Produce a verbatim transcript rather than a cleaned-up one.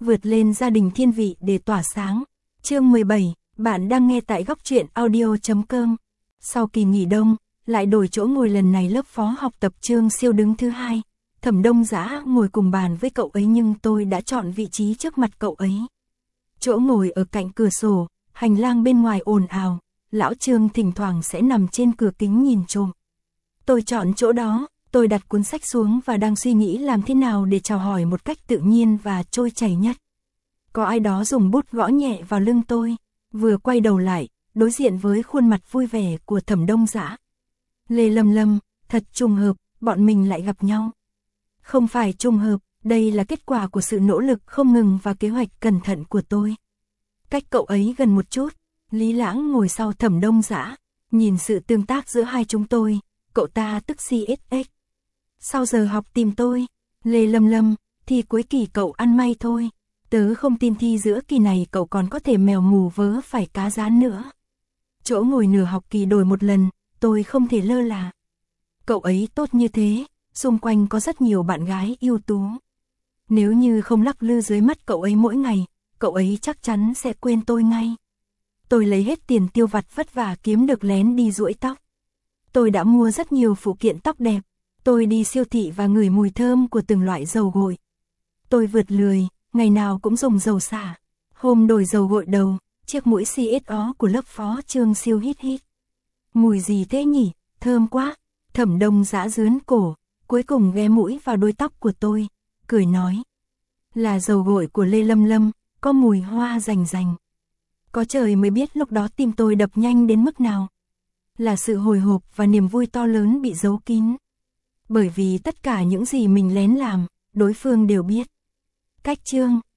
vượt lên gia đình thiên vị để tỏa sáng. Chương mười bảy, bạn đang nghe tại góc truyện audio chấm com. Sau kỳ nghỉ đông, lại đổi chỗ ngồi lần này lớp phó học tập Trương Siêu đứng thứ hai. Thẩm Đông Dã ngồi cùng bàn với cậu ấy nhưng tôi đã chọn vị trí trước mặt cậu ấy. Chỗ ngồi ở cạnh cửa sổ, hành lang bên ngoài ồn ào, lão Trương thỉnh thoảng sẽ nằm trên cửa kính nhìn trộm. Tôi chọn chỗ đó, tôi đặt cuốn sách xuống và đang suy nghĩ làm thế nào để chào hỏi một cách tự nhiên và trôi chảy nhất. Có ai đó dùng bút gõ nhẹ vào lưng tôi, vừa quay đầu lại, đối diện với khuôn mặt vui vẻ của Thẩm Đông Dã. Lê Lâm Lâm, thật trùng hợp, bọn mình lại gặp nhau. Không phải trùng hợp, đây là kết quả của sự nỗ lực không ngừng và kế hoạch cẩn thận của tôi. Cách cậu ấy gần một chút, Lý Lãng ngồi sau Thẩm Đông Dã, nhìn sự tương tác giữa hai chúng tôi, cậu ta tức xê ét ích. Sau giờ học tìm tôi, Lê Lâm Lâm, thì cuối kỳ cậu ăn may thôi, tớ không tin thi giữa kỳ này cậu còn có thể mèo mù vớ phải cá rán nữa. Chỗ ngồi nửa học kỳ đổi một lần, tôi không thể lơ là. Cậu ấy tốt như thế, xung quanh có rất nhiều bạn gái ưu tú. Nếu như không lắc lư dưới mắt cậu ấy mỗi ngày, cậu ấy chắc chắn sẽ quên tôi ngay. Tôi lấy hết tiền tiêu vặt vất vả kiếm được lén đi duỗi tóc. Tôi đã mua rất nhiều phụ kiện tóc đẹp. Tôi đi siêu thị và ngửi mùi thơm của từng loại dầu gội. Tôi vượt lười, ngày nào cũng dùng dầu xả. Hôm đổi dầu gội đầu, chiếc mũi xê ét o của lớp phó Trương Siêu hít hít. Mùi gì thế nhỉ, thơm quá. Thẩm Đông Dã rướn cổ, cuối cùng ghé mũi vào đuôi tóc của tôi, cười nói. Là dầu gội của Lê Lâm Lâm, có mùi hoa rành rành. Có trời mới biết lúc đó tim tôi đập nhanh đến mức nào. Là sự hồi hộp và niềm vui to lớn bị giấu kín. Bởi vì tất cả những gì mình lén làm, đối phương đều biết. Cách Trương,